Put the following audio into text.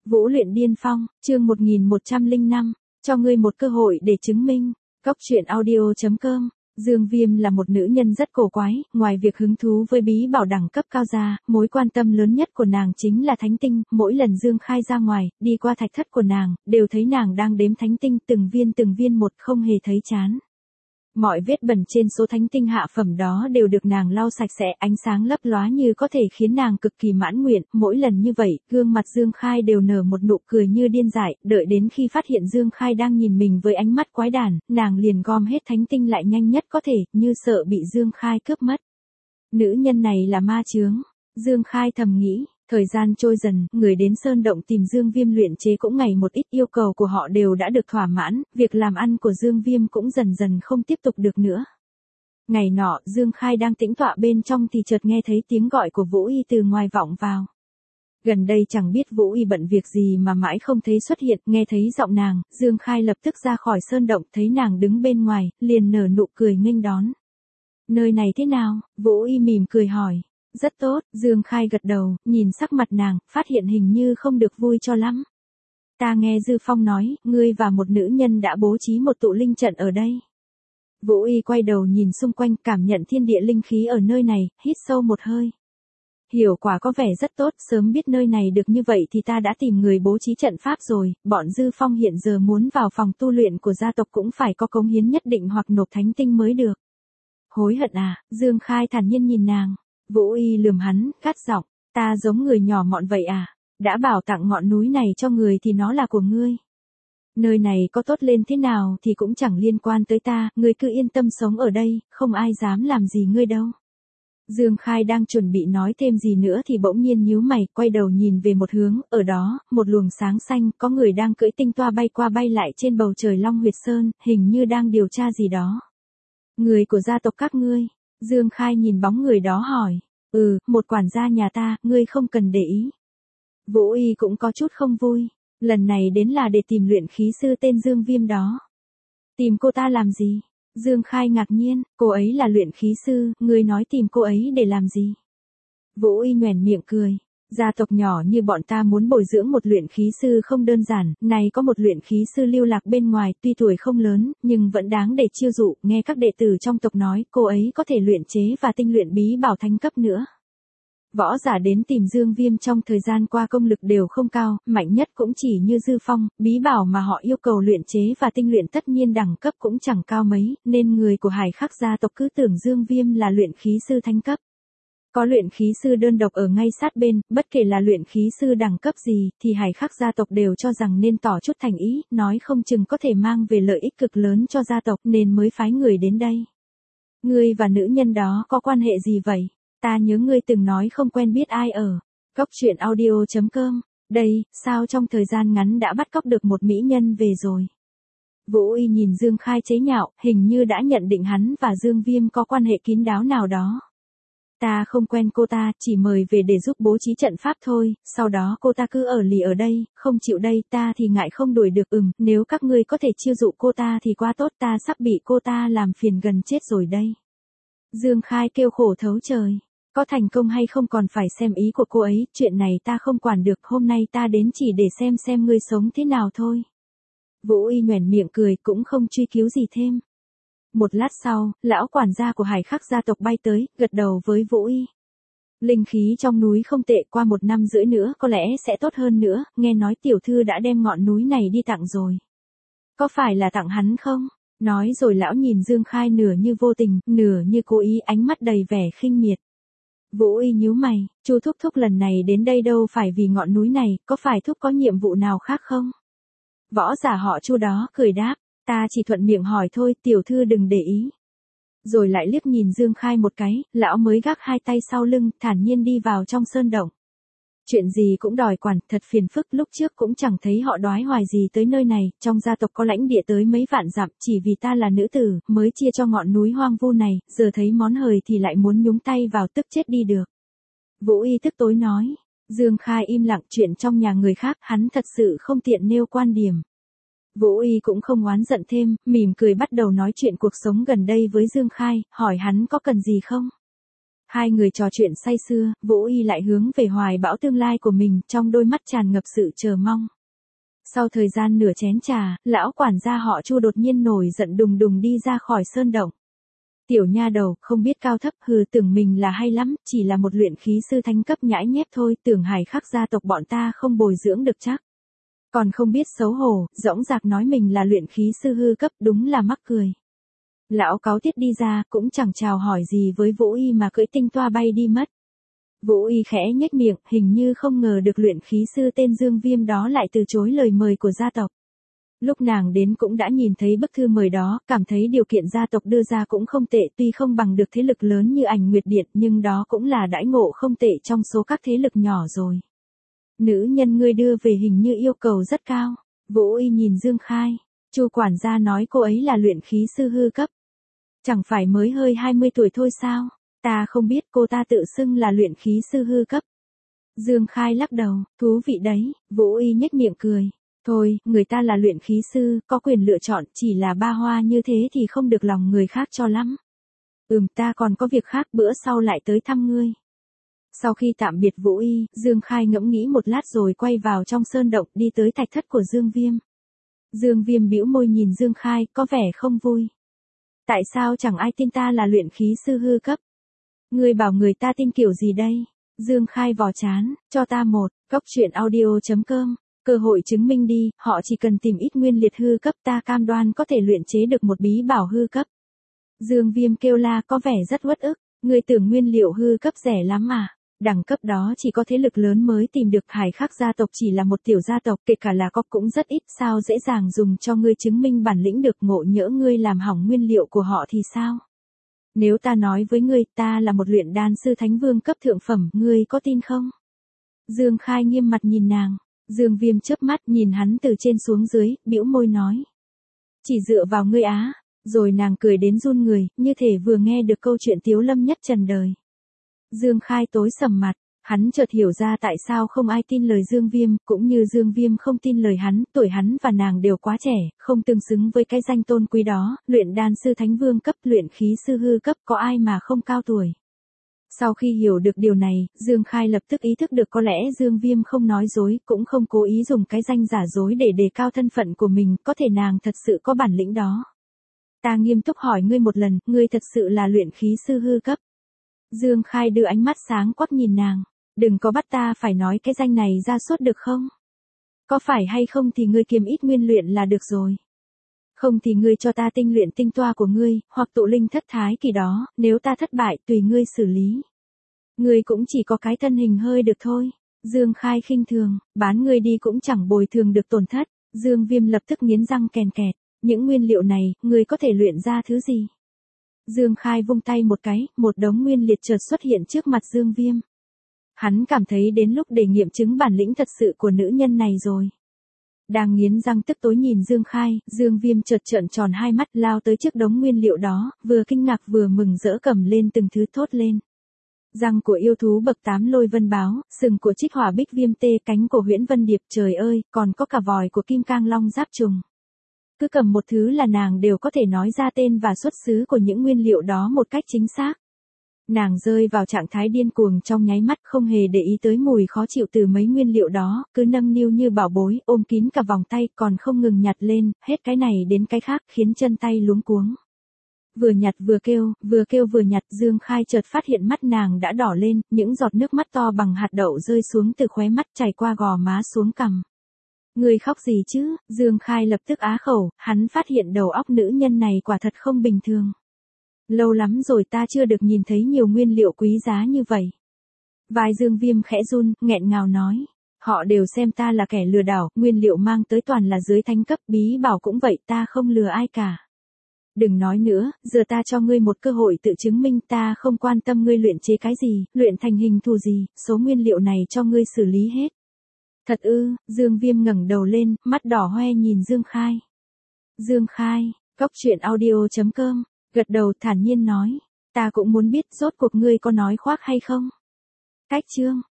Vũ luyện điên phong, chương 1105, cho ngươi một cơ hội để chứng minh. Cóc truyện audio.com. Dương Viêm là một nữ nhân rất cổ quái, ngoài việc hứng thú với bí bảo đẳng cấp cao ra, mối quan tâm lớn nhất của nàng chính là thánh tinh. Mỗi lần Dương Khai ra ngoài, đi qua thạch thất của nàng, đều thấy nàng đang đếm thánh tinh từng viên một, không hề thấy chán. Mọi vết bẩn trên số thánh tinh hạ phẩm đó đều được nàng lau sạch sẽ, ánh sáng lấp lóa như có thể khiến nàng cực kỳ mãn nguyện. Mỗi lần như vậy, gương mặt Dương Khai đều nở một nụ cười như điên dại. Đợi đến khi phát hiện Dương Khai đang nhìn mình với ánh mắt quái đản, nàng liền gom hết thánh tinh lại nhanh nhất có thể, như sợ bị Dương Khai cướp mất. Nữ nhân này là ma chướng, Dương Khai thầm nghĩ. Thời gian trôi dần, người đến Sơn Động tìm Dương Viêm luyện chế cũng ngày một ít, yêu cầu của họ đều đã được thỏa mãn, việc làm ăn của Dương Viêm cũng dần dần không tiếp tục được nữa. Ngày nọ, Dương Khai đang tĩnh tọa bên trong thì chợt nghe thấy tiếng gọi của Vũ Y từ ngoài vọng vào. Gần đây chẳng biết Vũ Y bận việc gì mà mãi không thấy xuất hiện, nghe thấy giọng nàng, Dương Khai lập tức ra khỏi Sơn Động, thấy nàng đứng bên ngoài, liền nở nụ cười nghênh đón. Nơi này thế nào? Vũ Y mỉm cười hỏi. Rất tốt, Dương Khai gật đầu, nhìn sắc mặt nàng, phát hiện hình như không được vui cho lắm. Ta nghe Dư Phong nói, ngươi và một nữ nhân đã bố trí một tụ linh trận ở đây. Vũ Y quay đầu nhìn xung quanh, cảm nhận thiên địa linh khí ở nơi này, hít sâu một hơi. Hiểu quả có vẻ rất tốt, sớm biết nơi này được như vậy thì ta đã tìm người bố trí trận pháp rồi. Bọn Dư Phong hiện giờ muốn vào phòng tu luyện của gia tộc cũng phải có cống hiến nhất định hoặc nộp thánh tinh mới được. Hối hận à? Dương Khai thản nhiên nhìn nàng. Vũ Y lườm hắn, cắt giọng, ta giống người nhỏ mọn vậy à? Đã bảo tặng ngọn núi này cho người thì nó là của ngươi. Nơi này có tốt lên thế nào thì cũng chẳng liên quan tới ta, ngươi cứ yên tâm sống ở đây, không ai dám làm gì ngươi đâu. Dương Khai đang chuẩn bị nói thêm gì nữa thì bỗng nhiên nhíu mày, quay đầu nhìn về một hướng, ở đó, một luồng sáng xanh, có người đang cưỡi tinh toa bay qua bay lại trên bầu trời Long Huyệt Sơn, hình như đang điều tra gì đó. Người của gia tộc các ngươi. Dương Khai nhìn bóng người đó hỏi. Một quản gia nhà ta, ngươi không cần để ý. Vũ Y cũng có chút không vui. Lần này đến là để tìm luyện khí sư tên Dương Viêm đó. Tìm cô ta làm gì? Dương Khai ngạc nhiên, cô ấy là luyện khí sư, ngươi nói tìm cô ấy để làm gì? Vũ Y nhoẻn miệng cười. Gia tộc nhỏ như bọn ta muốn bồi dưỡng một luyện khí sư không đơn giản, này có một luyện khí sư lưu lạc bên ngoài, tuy tuổi không lớn, nhưng vẫn đáng để chiêu dụ, nghe các đệ tử trong tộc nói, cô ấy có thể luyện chế và tinh luyện bí bảo thánh cấp nữa. Võ giả đến tìm Dương Viêm trong thời gian qua công lực đều không cao, mạnh nhất cũng chỉ như Dư Phong, bí bảo mà họ yêu cầu luyện chế và tinh luyện tất nhiên đẳng cấp cũng chẳng cao mấy, nên người của Hải Khắc gia tộc cứ tưởng Dương Viêm là luyện khí sư thánh cấp. Có luyện khí sư đơn độc ở ngay sát bên, bất kể là luyện khí sư đẳng cấp gì, thì Hải Khắc gia tộc đều cho rằng nên tỏ chút thành ý, nói không chừng có thể mang về lợi ích cực lớn cho gia tộc nên mới phái người đến đây. Ngươi và nữ nhân đó có quan hệ gì vậy? Ta nhớ ngươi từng nói không quen biết ai ở. Cóc truyện audio.com. Đây, sao trong thời gian ngắn đã bắt cóc được một mỹ nhân về rồi? Vũ Y nhìn Dương Khai chế nhạo, hình như đã nhận định hắn và Dương Viêm có quan hệ kín đáo nào đó. Ta không quen cô ta, chỉ mời về để giúp bố trí trận pháp thôi, sau đó cô ta cứ ở lì ở đây, không chịu đây, ta thì ngại không đuổi được. Nếu các ngươi có thể chiêu dụ cô ta thì quá tốt, ta sắp bị cô ta làm phiền gần chết rồi đây. Dương Khai kêu khổ thấu trời. Có thành công hay không còn phải xem ý của cô ấy, chuyện này ta không quản được, hôm nay ta đến chỉ để xem ngươi sống thế nào thôi. Vũ Y nhoẻn miệng cười, cũng không truy cứu gì thêm. Một lát sau, lão quản gia của Hải Khắc gia tộc bay tới, gật đầu với Vũ Y. Linh khí trong núi không tệ, qua 1 năm rưỡi nữa có lẽ sẽ tốt hơn nữa, nghe nói tiểu thư đã đem ngọn núi này đi tặng rồi. Có phải là tặng hắn không? Nói rồi lão nhìn Dương Khai nửa như vô tình, nửa như cố ý, ánh mắt đầy vẻ khinh miệt. Vũ Y nhíu mày, Chu thúc thúc lần này đến đây đâu phải vì ngọn núi này, có phải thúc có nhiệm vụ nào khác không? Võ giả họ Chu đó cười đáp, ta chỉ thuận miệng hỏi thôi, tiểu thư đừng để ý. Rồi lại liếc nhìn Dương Khai một cái, lão mới gác hai tay sau lưng, thản nhiên đi vào trong sơn động. Chuyện gì cũng đòi quản, thật phiền phức, lúc trước cũng chẳng thấy họ đoái hoài gì tới nơi này, trong gia tộc có lãnh địa tới mấy vạn dặm, chỉ vì ta là nữ tử, mới chia cho ngọn núi hoang vu này, giờ thấy món hời thì lại muốn nhúng tay vào, tức chết đi được. Vũ Y tức tối nói. Dương Khai im lặng, chuyện trong nhà người khác, hắn thật sự không tiện nêu quan điểm. Vũ Y cũng không oán giận thêm, mỉm cười bắt đầu nói chuyện cuộc sống gần đây với Dương Khai, hỏi hắn có cần gì không. Hai người trò chuyện say sưa, Vũ Y lại hướng về hoài bão tương lai của mình, trong đôi mắt tràn ngập sự chờ mong. Sau thời gian nửa chén trà, lão quản gia họ Chu đột nhiên nổi giận đùng đùng đi ra khỏi sơn động. Tiểu nha đầu, không biết cao thấp, hừ, tưởng mình là hay lắm, chỉ là một luyện khí sư thánh cấp nhãi nhép thôi, tưởng Hải Khắc gia tộc bọn ta không bồi dưỡng được chắc. Còn không biết xấu hổ, dõng dạc nói mình là luyện khí sư hư cấp, đúng là mắc cười. Lão cáu tiết đi ra, cũng chẳng chào hỏi gì với Vũ Y mà cưỡi tinh toa bay đi mất. Vũ Y khẽ nhếch miệng, hình như không ngờ được luyện khí sư tên Dương Viêm đó lại từ chối lời mời của gia tộc. Lúc nàng đến cũng đã nhìn thấy bức thư mời đó, cảm thấy điều kiện gia tộc đưa ra cũng không tệ, tuy không bằng được thế lực lớn như Ảnh Nguyệt Điện, nhưng đó cũng là đãi ngộ không tệ trong số các thế lực nhỏ rồi. Nữ nhân ngươi đưa về hình như yêu cầu rất cao. Vũ Y nhìn Dương Khai. Chu quản gia nói cô ấy là luyện khí sư hư cấp. Chẳng phải mới hơi 20 tuổi thôi sao? Ta không biết, cô ta tự xưng là luyện khí sư hư cấp. Dương Khai lắc đầu, thú vị đấy. Vũ Y nhếch miệng cười. Thôi, người ta là luyện khí sư, có quyền lựa chọn, chỉ là ba hoa như thế thì không được lòng người khác cho lắm. Ta còn có việc khác, bữa sau lại tới thăm ngươi. Sau khi tạm biệt Vũ Y, Dương Khai ngẫm nghĩ một lát rồi quay vào trong sơn động, đi tới thạch thất của Dương Viêm. Dương Viêm bĩu môi nhìn Dương Khai, có vẻ không vui. Tại sao chẳng ai tin ta là luyện khí sư hư cấp? Ngươi bảo người ta tin kiểu gì đây? Dương Khai vò chán, cho ta một, goctruyện.audio.com, cơ hội chứng minh đi, họ chỉ cần tìm ít nguyên liệt hư cấp, ta cam đoan có thể luyện chế được một bí bảo hư cấp. Dương Viêm kêu la, có vẻ rất uất ức, ngươi tưởng nguyên liệu hư cấp rẻ lắm à? Đẳng cấp đó chỉ có thế lực lớn mới tìm được, Hải Khắc gia tộc chỉ là một tiểu gia tộc, kể cả là có cũng rất ít, sao dễ dàng dùng cho ngươi chứng minh bản lĩnh được, ngộ nhỡ ngươi làm hỏng nguyên liệu của họ thì sao? Nếu ta nói với ngươi, ta là một luyện đan sư thánh vương cấp thượng phẩm, ngươi có tin không? Dương Khai nghiêm mặt nhìn nàng. Dương Viêm chớp mắt nhìn hắn từ trên xuống dưới, bĩu môi nói. Chỉ dựa vào ngươi á, rồi nàng cười đến run người, như thể vừa nghe được câu chuyện tiếu lâm nhất trần đời. Dương Khai tối sầm mặt, hắn chợt hiểu ra tại sao không ai tin lời Dương Viêm, cũng như Dương Viêm không tin lời hắn, tuổi hắn và nàng đều quá trẻ, không tương xứng với cái danh tôn quý đó, luyện đan sư thánh vương cấp, luyện khí sư hư cấp, có ai mà không cao tuổi. Sau khi hiểu được điều này, Dương Khai lập tức ý thức được có lẽ Dương Viêm không nói dối, cũng không cố ý dùng cái danh giả dối để đề cao thân phận của mình, có thể nàng thật sự có bản lĩnh đó. Ta nghiêm túc hỏi ngươi một lần, ngươi thật sự là luyện khí sư hư cấp. Dương Khai đưa ánh mắt sáng quắc nhìn nàng, đừng có bắt ta phải nói cái danh này ra suốt được không? Có phải hay không thì ngươi kiêm ít nguyên luyện là được rồi. Không thì ngươi cho ta tinh luyện tinh toa của ngươi, hoặc tụ linh thất thái kỳ đó, nếu ta thất bại tùy ngươi xử lý. Ngươi cũng chỉ có cái thân hình hơi được thôi. Dương Khai khinh thường, bán ngươi đi cũng chẳng bồi thường được tổn thất. Dương Viêm lập tức nghiến răng kèn kẹt, những nguyên liệu này, ngươi có thể luyện ra thứ gì? Dương Khai vung tay một cái, một đống nguyên liệt chợt xuất hiện trước mặt Dương Viêm. Hắn cảm thấy đến lúc để nghiệm chứng bản lĩnh thật sự của nữ nhân này rồi. Đang nghiến răng tức tối nhìn Dương Khai, Dương Viêm chợt trợn tròn hai mắt lao tới trước đống nguyên liệu đó, vừa kinh ngạc vừa mừng rỡ cầm lên từng thứ thốt lên. Răng của yêu thú bậc 8 lôi vân báo, sừng của trích hỏa bích viêm tê, cánh của huyễn vân điệp, trời ơi, còn có cả vòi của kim cang long giáp trùng. Cứ cầm một thứ là nàng đều có thể nói ra tên và xuất xứ của những nguyên liệu đó một cách chính xác. Nàng rơi vào trạng thái điên cuồng trong nháy mắt, không hề để ý tới mùi khó chịu từ mấy nguyên liệu đó, cứ nâng niu như bảo bối, ôm kín cả vòng tay, còn không ngừng nhặt lên, hết cái này đến cái khác, khiến chân tay luống cuống. Vừa nhặt vừa nhặt, Dương Khai chợt phát hiện mắt nàng đã đỏ lên, những giọt nước mắt to bằng hạt đậu rơi xuống từ khóe mắt chảy qua gò má xuống cằm. Người khóc gì chứ? Dương Khai lập tức á khẩu, hắn phát hiện đầu óc nữ nhân này quả thật không bình thường. Lâu lắm rồi ta chưa được nhìn thấy nhiều nguyên liệu quý giá như vậy. Vai Dương Viêm khẽ run, nghẹn ngào nói. Họ đều xem ta là kẻ lừa đảo, nguyên liệu mang tới toàn là dưới thánh cấp, bí bảo cũng vậy, ta không lừa ai cả. Đừng nói nữa, giờ ta cho ngươi một cơ hội tự chứng minh, ta không quan tâm ngươi luyện chế cái gì, luyện thành hình thù gì, số nguyên liệu này cho ngươi xử lý hết. Thật ư? Dương Viêm ngẩng đầu lên, mắt đỏ hoe nhìn Dương Khai. Dương Khai, goctruyện.audio.com, gật đầu thản nhiên nói, ta cũng muốn biết rốt cuộc ngươi có nói khoác hay không? Cách chương